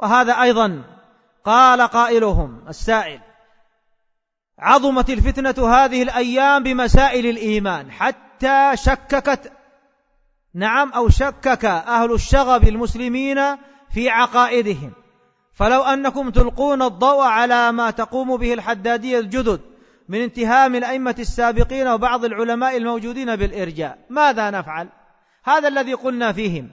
وهذا أيضا قال قائلهم السائل: عظمت الفتنة هذه الأيام بمسائل الإيمان حتى شككت شكك أهل الشغب المسلمين في عقائدهم، فلو أنكم تلقون الضوء على ما تقوم به الحدادية الجدد من انتهام الأئمة السابقين وبعض العلماء الموجودين بالإرجاء، ماذا نفعل؟ هذا الذي قلنا فيهم.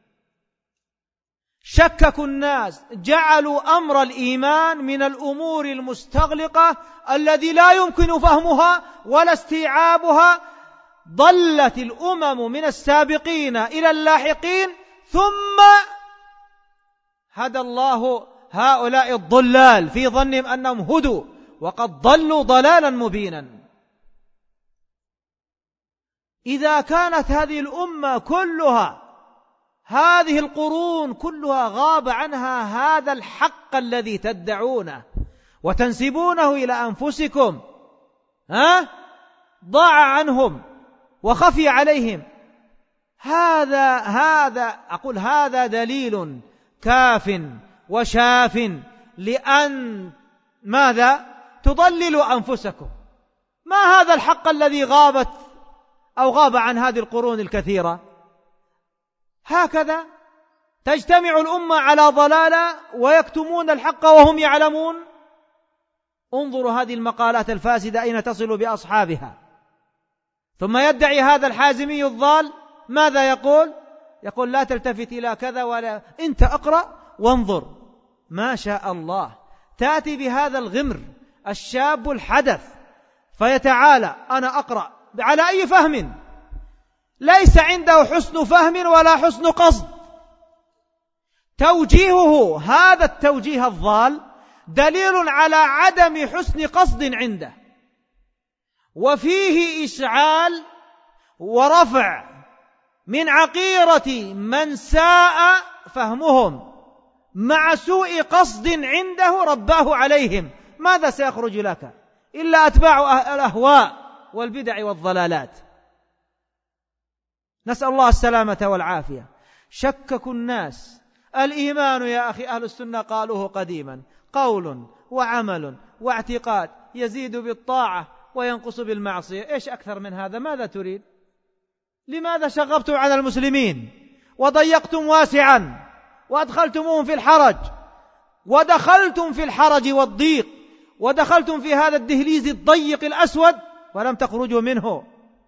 شككوا الناس، جعلوا أمر الإيمان من الأمور المستغلقة الذي لا يمكن فهمها ولا استيعابها. ضلت الأمم من السابقين إلى اللاحقين، ثم هدى الله هؤلاء الضلال في ظنهم أنهم هدوا وقد ضلوا ضلالا مبينا. إذا كانت هذه الأمة كلها، هذه القرون كلها، غاب عنها هذا الحق الذي تدعونه وتنسبونه إلى أنفسكم، ضاع عنهم وخفي عليهم، هذا دليل كاف وشاف لأن ماذا؟ تضللوا أنفسكم. ما هذا الحق الذي غاب عن هذه القرون الكثيرة؟ هكذا تجتمع الأمة على ضلالة ويكتمون الحق وهم يعلمون. انظروا هذه المقالات الفاسدة أين تصل بأصحابها. ثم يدعي هذا الحازمي الضال ماذا يقول؟ يقول: لا تلتفت إلى كذا ولا، أنت أقرأ وانظر. ما شاء الله، تأتي بهذا الغمر الشاب الحدث فيتعالى: أنا أقرأ على أي فهم؟ ليس عنده حسن فهم ولا حسن قصد. توجيهه هذا التوجيه الضال دليل على عدم حسن قصد عنده، وفيه إشعال ورفع من عقيرة من ساء فهمهم مع سوء قصد عنده رباه عليهم. ماذا سيخرج لك إلا أتباع الأهواء والبدع والضلالات؟ نسأل الله السلامة والعافية. شككوا الناس. الإيمان يا أخي أهل السنة قالوه قديما: قول وعمل واعتقاد، يزيد بالطاعة وينقص بالمعصية. إيش أكثر من هذا؟ ماذا تريد؟ لماذا شغبتم على المسلمين وضيقتم واسعا وأدخلتموهم في الحرج، ودخلتم في الحرج والضيق، ودخلتم في هذا الدهليز الضيق الأسود ولم تخرجوا منه؟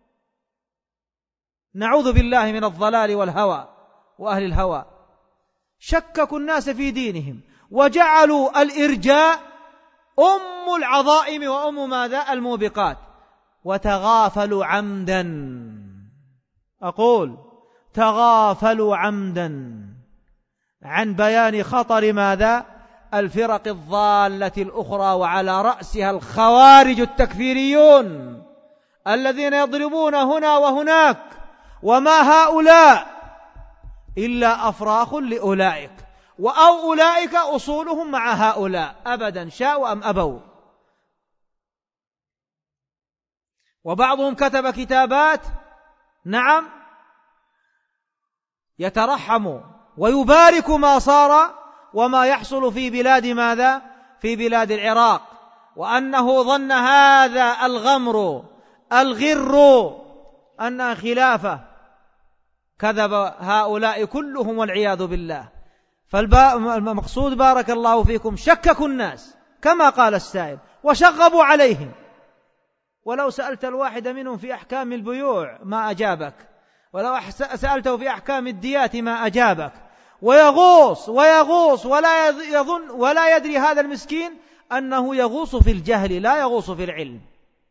نعوذ بالله من الضلال والهوى وأهل الهوى. شككوا الناس في دينهم وجعلوا الإرجاء أم العظائم وأم ماذا؟ الموبقات. وتغافلوا عمدا، أقول تغافلوا عمدا عن بيان خطر ماذا؟ الفرق الضالة الأخرى، وعلى رأسها الخوارج التكفيريون الذين يضربون هنا وهناك، وما هؤلاء إلا أفراخ لأولئك، أو أولئك أصولهم مع هؤلاء أبدا شاءوا أم أبوا. وبعضهم كتب كتابات يترحم ويبارك ما صار وما يحصل في بلاد ماذا؟ في بلاد العراق، وأنه ظن هذا الغمر الغر أنها خلافة. كذب هؤلاء كلهم والعياذ بالله. فالمقصود بارك الله فيكم شككوا الناس كما قال السائل وشغبوا عليهم. ولو سألت الواحد منهم في أحكام البيوع ما أجابك، ولو سألته في أحكام الديات ما أجابك. ويغوص ولا يظن ولا يدري هذا المسكين أنه يغوص في الجهل لا يغوص في العلم،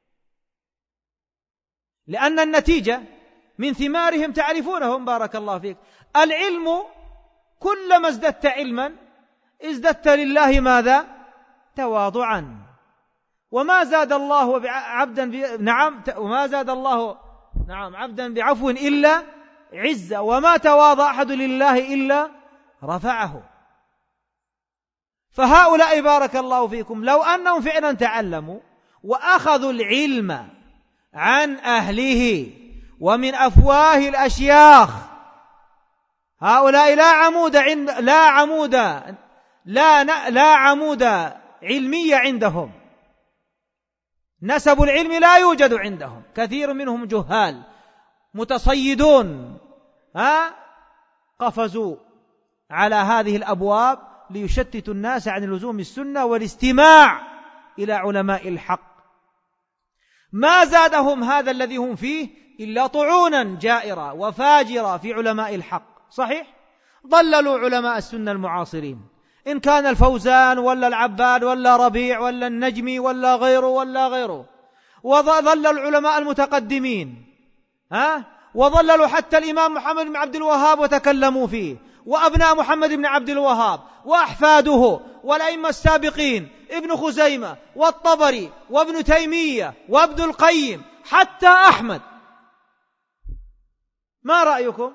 لأن النتيجة من ثمارهم تعرفونهم بارك الله فيك. العلم كلما ازددت علما ازددت لله ماذا؟ تواضعا. وما زاد الله عبدا وما زاد الله عبدا بعفو إلا عزة، وما تواضع أحد لله إلا رفعه. فهؤلاء بارك الله فيكم لو أنهم فعلا تعلموا وأخذوا العلم عن أهله ومن أفواه الأشياخ، هؤلاء لا عمود علمي عندهم، نسب العلم لا يوجد عندهم، كثير منهم جهال متصيدون قفزوا على هذه الأبواب ليشتتوا الناس عن لزوم السنة والاستماع إلى علماء الحق. ما زادهم هذا الذي هم فيه إلا طعونا جائرة وفاجرة في علماء الحق. صحيح ضللوا علماء السنة المعاصرين، إن كان الفوزان ولا العباد ولا ربيع ولا النجمي ولا غيره، وضللوا العلماء المتقدمين وضللوا حتى الإمام محمد بن عبد الوهاب وتكلموا فيه، وأبناء محمد بن عبد الوهاب وأحفاده والأئمة السابقين، ابن خزيمة والطبري وابن تيمية وابن القيم حتى أحمد. ما رأيكم؟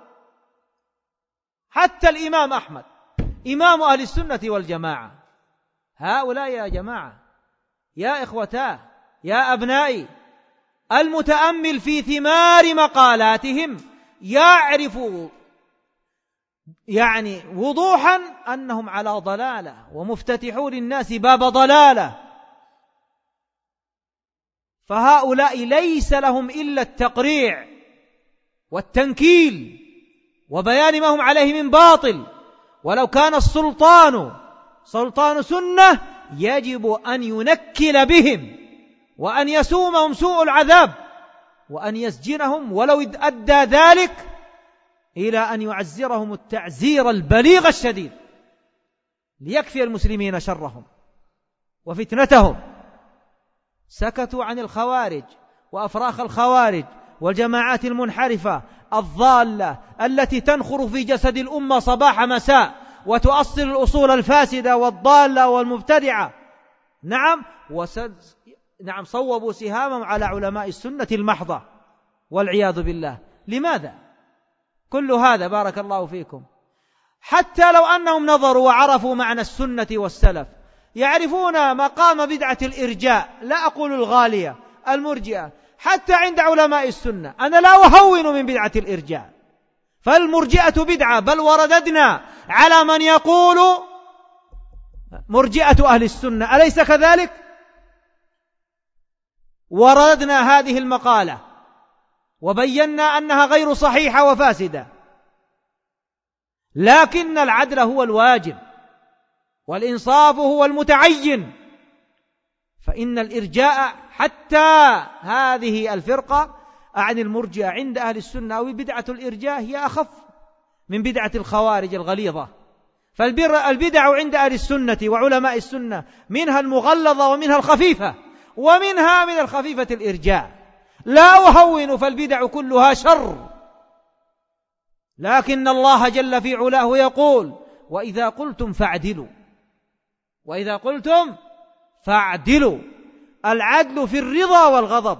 حتى الإمام أحمد إمام أهل السنة والجماعة. هؤلاء يا جماعة، يا إخوتاه، يا أبنائي، المتأمل في ثمار مقالاتهم يعرف وضوحا أنهم على ضلالة ومفتتحوا للناس باب ضلالة. فهؤلاء ليس لهم إلا التقريع والتنكيل وبيان ما هم عليه من باطل. ولو كان السلطان سلطان سنة يجب أن ينكل بهم وأن يسومهم سوء العذاب وأن يسجنهم، ولو أدى ذلك إلى أن يعزرهم التعزير البليغ الشديد ليكفي المسلمين شرهم وفتنتهم. سكتوا عن الخوارج وأفراخ الخوارج والجماعات المنحرفة الضالة التي تنخر في جسد الأمة صباح مساء وتؤصل الأصول الفاسدة والضالة والمبتدعة. نعم صوبوا سهامهم على علماء السنة المحضة والعياذ بالله. لماذا كل هذا؟ بارك الله فيكم. حتى لو أنهم نظروا وعرفوا معنى السنة والسلف، يعرفون مقام بدعة الإرجاء، لا أقول الغالية، المرجئة، حتى عند علماء السنة. أنا لا أهون من بدعة الإرجاء، فالمرجئة بدعة، بل ورددنا على من يقول مرجئة أهل السنة، أليس كذلك؟ ورددنا هذه المقالة وبينا أنها غير صحيحة وفاسدة، لكن العدل هو الواجب والإنصاف هو المتعين. فإن الإرجاء حتى هذه الفرقة عن المرجئة عند أهل السنة أو بدعة الإرجاء هي أخف من بدعة الخوارج الغليظة. فالبدع عند أهل السنة وعلماء السنة منها المغلظة ومنها الخفيفة، ومنها من الخفيفة الإرجاء. لا أهون، فالبدع كلها شر، لكن الله جل في علاه يقول: وإذا قلتم فاعدلوا، وإذا قلتم فاعدلوا. العدل في الرضا والغضب.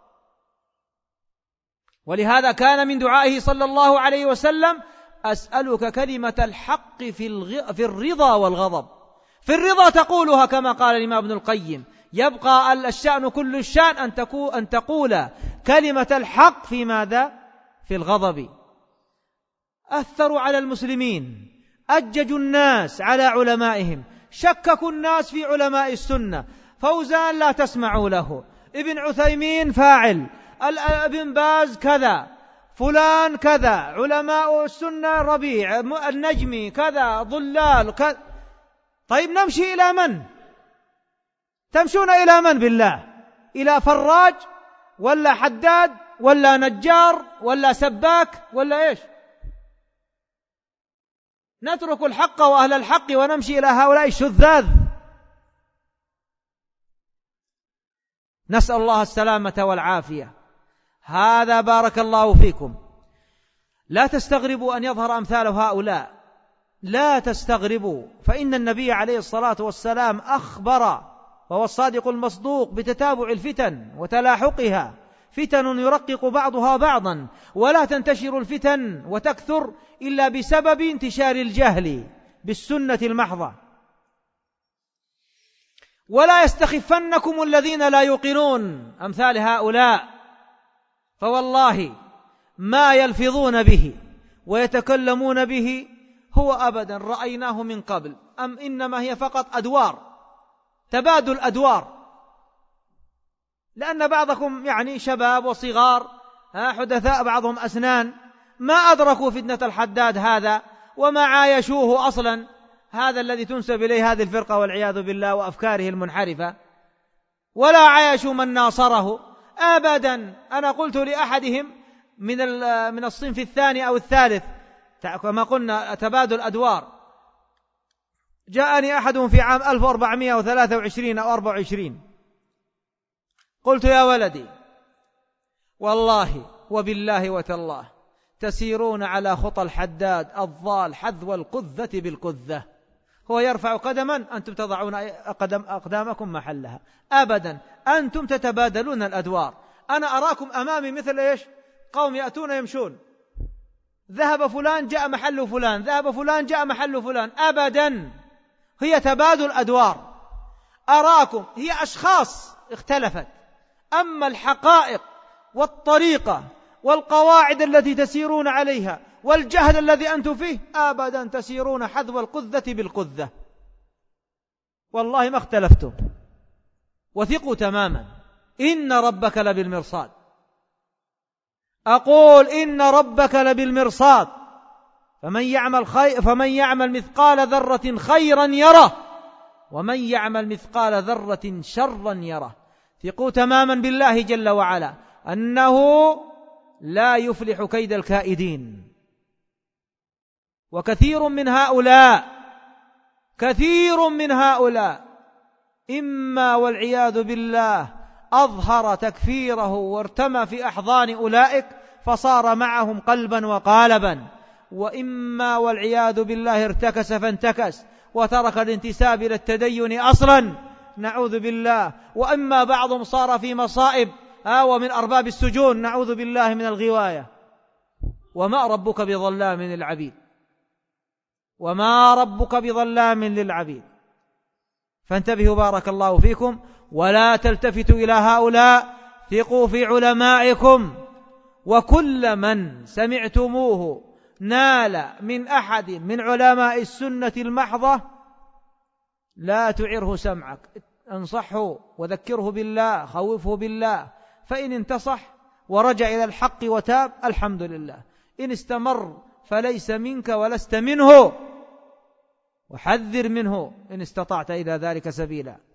ولهذا كان من دعائه صلى الله عليه وسلم: أسألك كلمة الحق في الرضا والغضب. في الرضا تقولها كما قال الإمام ابن القيم: يبقى الشأن كل الشأن أن تقول كلمة الحق في ماذا؟ في الغضب. أثروا على المسلمين، أججوا الناس على علمائهم، شككوا الناس في علماء السنة. فوزان لا تسمعوا له، ابن عثيمين فاعل، ابن باز كذا، فلان كذا، علماء السنة ربيع، النجمي كذا، ضلال كذا. طيب نمشي إلى من؟ تمشون إلى من بالله؟ إلى فراج ولا حداد ولا نجار ولا سباك ولا إيش؟ نترك الحق وأهل الحق ونمشي إلى هؤلاء الشذاذ. نسأل الله السلامة والعافية. هذا بارك الله فيكم. لا تستغربوا أن يظهر أمثال هؤلاء، لا تستغربوا، فإن النبي عليه الصلاة والسلام أخبر وهو الصادق المصدوق بتتابع الفتن وتلاحقها، فتن يرقق بعضها بعضا، ولا تنتشر الفتن وتكثر إلا بسبب انتشار الجهل بالسنة المحضة. ولا يستخفنكم الذين لا يوقنون أمثال هؤلاء، فوالله ما يلفظون به ويتكلمون به هو أبدا رأيناه من قبل أم إنما هي فقط أدوار، تبادل أدوار، لأن بعضكم يعني شباب وصغار حدثاء بعضهم أسنان ما أدركوا فتنة الحداد هذا وما عايشوه أصلا، هذا الذي تنسب إليه هذه الفرقة والعياذ بالله وأفكاره المنحرفة، ولا عايشوا من ناصره أبدا. أنا قلت لأحدهم من الصنف الثاني أو الثالث كما قلنا تبادل أدوار، جاءني أحدهم في عام 1423 أو 24، قلت يا ولدي والله وبالله وتالله تسيرون على خطى الحداد الضال حذو القذة بالقذة، هو يرفع قدما أنتم تضعون أقدامكم محلها، أبدا أنتم تتبادلون الأدوار. أنا أراكم أمامي مثل إيش؟ قوم يأتون يمشون، ذهب فلان جاء محل فلان، ذهب فلان جاء محل فلان، أبدا هي تبادل أدوار. أراكم هي أشخاص اختلفت، أما الحقائق والطريقة والقواعد التي تسيرون عليها والجهل الذي أنتم فيه أبدا تسيرون حذو القذة بالقذة، والله ما اختلفتم، وثقوا تماما إن ربك لبالمرصاد. أقول إن ربك لبالمرصاد، فمن يعمل مثقال ذرة خيرا يره ومن يعمل مثقال ذرة شرا يره. ثقوا تماما بالله جل وعلا أنه لا يفلح كيد الكائدين. وكثير من هؤلاء إما والعياذ بالله أظهر تكفيره وارتمى في أحضان أولئك فصار معهم قلبا وقالبا، وإما والعياذ بالله ارتكس فانتكس وترك الانتساب إلى التدين أصلا، نعوذ بالله. وإما بعضهم صار في مصائب ومن أرباب السجون، نعوذ بالله من الغواية. وما ربك بظلام للعبيد، وما ربك بظلام للعبيد. فانتبهوا بارك الله فيكم، ولا تلتفتوا إلى هؤلاء، ثقوا في علمائكم، وكل من سمعتموه نال من أحد من علماء السنة المحضة لا تعره سمعك، انصحه وذكره بالله، خوفه بالله، فإن انتصح ورجع إلى الحق وتاب الحمد لله، إن استمر فليس منك ولست منه، وحذر منه إن استطعت إلى ذلك سبيلا.